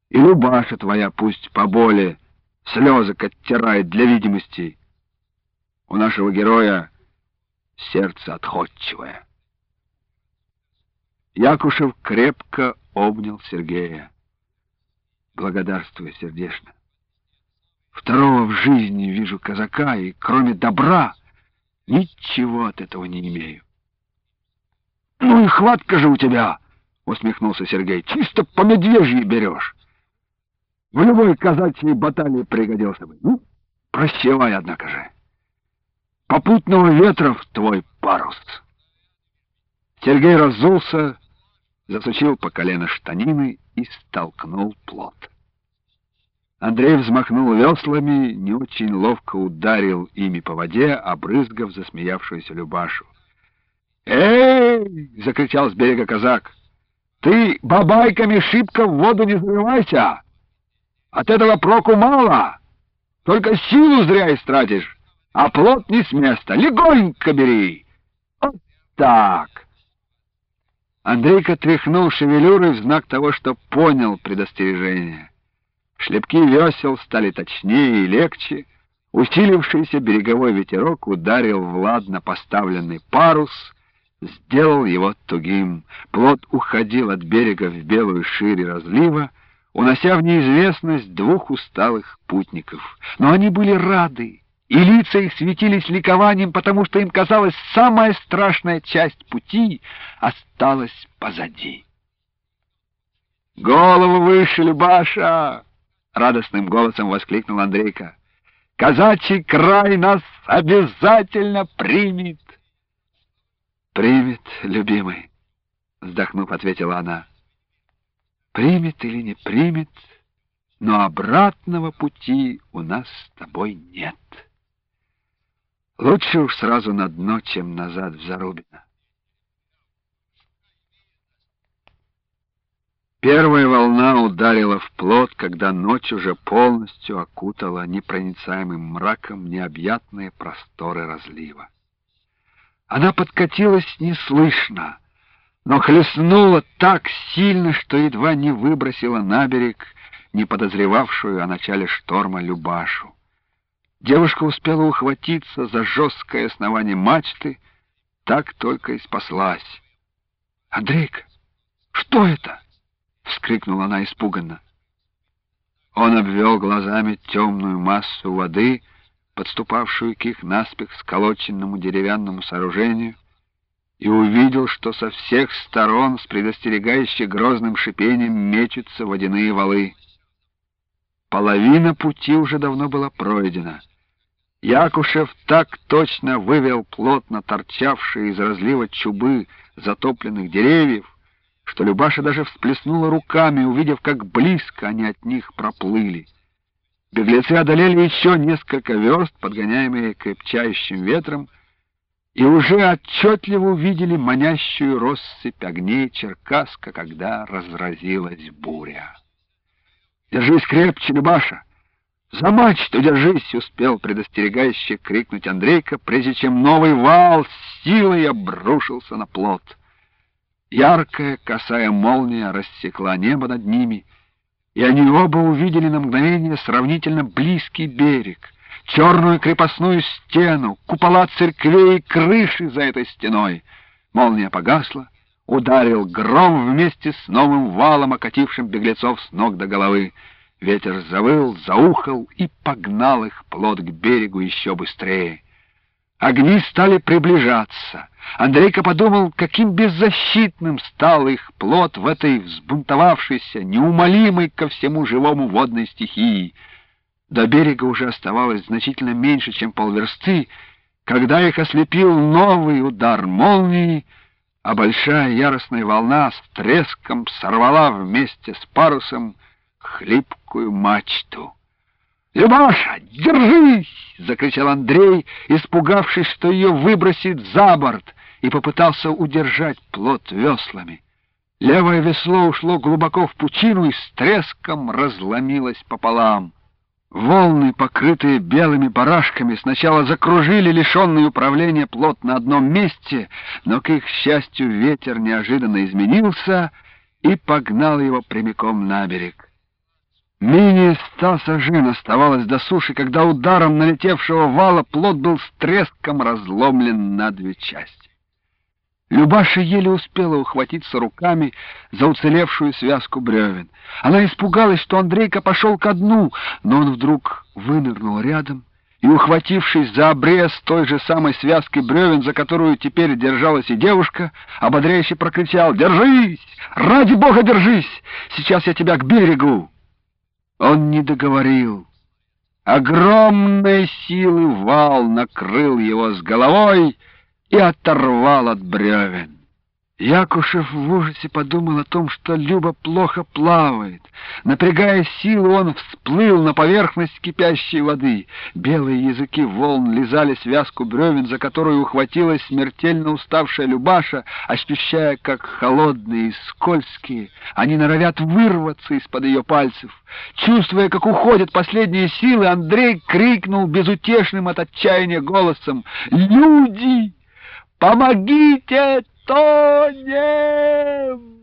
И Любаша твоя пусть поболе слезок оттирает для видимости. У нашего героя сердце отходчивое. Якушев крепко обнял Сергея. Благодарствую сердечно. Второго в жизни вижу казака, и кроме добра ничего от этого не имею. Ну и хватка же у тебя, усмехнулся Сергей. Чисто по медвежьи берешь. В любой казачьей баталии пригодился бы. Ну, прощавай, однако же. Попутного ветра в твой парус. Сергей разулся, засучил по колено штанины и столкнул плот. Андрей взмахнул веслами, не очень ловко ударил ими по воде, обрызгав засмеявшуюся Любашу. «Эй!» — закричал с берега казак. «Ты бабайками шибко в воду не зарывайся! От этого проку мало, только силу зря истратишь, а плот не с места. Легонько бери! Вот так!» Андрейка тряхнул шевелюрой в знак того, что понял предостережение. Шлепки весел стали точнее и легче. Усилившийся береговой ветерок ударил в ладно поставленный парус, сделал его тугим. Плот уходил от берега в белую ширь разлива, унося в неизвестность двух усталых путников. Но они были рады, и лица их светились ликованием, потому что им казалось, самая страшная часть пути осталась позади. «Голову выше, Любаша!» — радостным голосом воскликнул Андрейка. «Казачий край нас обязательно примет!» «Примет, любимый», — вздохнув, ответила она. «Примет или не примет, но обратного пути у нас с тобой нет. Лучше уж сразу на дно, чем назад в Зарубино». Первая волна ударила в плот, когда ночь уже полностью окутала непроницаемым мраком необъятные просторы разлива. Она подкатилась неслышно, но хлестнула так сильно, что едва не выбросила на берег не подозревавшую о начале шторма Любашу. Девушка успела ухватиться за жесткое основание мачты, так только и спаслась. «Андрейка, что это?» — вскрикнула она испуганно. Он обвел глазами темную массу воды, подступавшую к их наспех сколоченному деревянному сооружению, и увидел, что со всех сторон с предостерегающе грозным шипением мечутся водяные валы. Половина пути уже давно была пройдена. Якушев так точно вывел плотно торчавшие из разлива чубы затопленных деревьев, что Любаша даже всплеснула руками, увидев, как близко они от них проплыли. Беглецы одолели еще несколько верст, подгоняемые крепчающим ветром, и уже отчетливо увидели манящую россыпь огней Черкасска, когда разразилась буря. «Держись крепче, Любаша! За мачту держись!» — успел предостерегающе крикнуть Андрейка, прежде чем новый вал с силой обрушился на плот. Яркая косая молния рассекла небо над ними, и они оба увидели на мгновение сравнительно близкий берег, черную крепостную стену, купола церквей и крыши за этой стеной. Молния погасла, ударил гром вместе с новым валом, окатившим беглецов с ног до головы. Ветер завыл, заухал и погнал их плот к берегу еще быстрее. Огни стали приближаться. Андрейка подумал, каким беззащитным стал их плот в этой взбунтовавшейся, неумолимой ко всему живому водной стихии. До берега уже оставалось значительно меньше, чем полверсты, когда их ослепил новый удар молнии, а большая яростная волна с треском сорвала вместе с парусом хлипкую мачту. «Любаша, держись!» — закричал Андрей, испугавшись, что ее выбросит за борт, и попытался удержать плот веслами. Левое весло ушло глубоко в пучину и с треском разломилось пополам. Волны, покрытые белыми барашками, сначала закружили лишенный управления плот на одном месте, но, к их счастью, ветер неожиданно изменился и погнал его прямиком на берег. Менее 100 сажин оставалось до суши, когда ударом налетевшего вала плот был с треском разломлен на две части. Любаша еле успела ухватиться руками за уцелевшую связку бревен. Она испугалась, что Андрейка пошел ко дну, но он вдруг вынырнул рядом и, ухватившись за обрез той же самой связки бревен, за которую теперь держалась и девушка, ободряюще прокричал: «Держись! Ради бога, держись! Сейчас я тебя к берегу!» Он не договорил. Огромной силы вал накрыл его с головой и оторвал от бревен. Якушев в ужасе подумал о том, что Люба плохо плавает. Напрягая силу, он всплыл на поверхность кипящей воды. Белые языки волн лизали связку бревен, за которую ухватилась смертельно уставшая Любаша, ощущая, как холодные и скользкие они норовят вырваться из-под ее пальцев. Чувствуя, как уходят последние силы, Андрей крикнул безутешным от отчаяния голосом: «Люди! Помогите! Тонем!»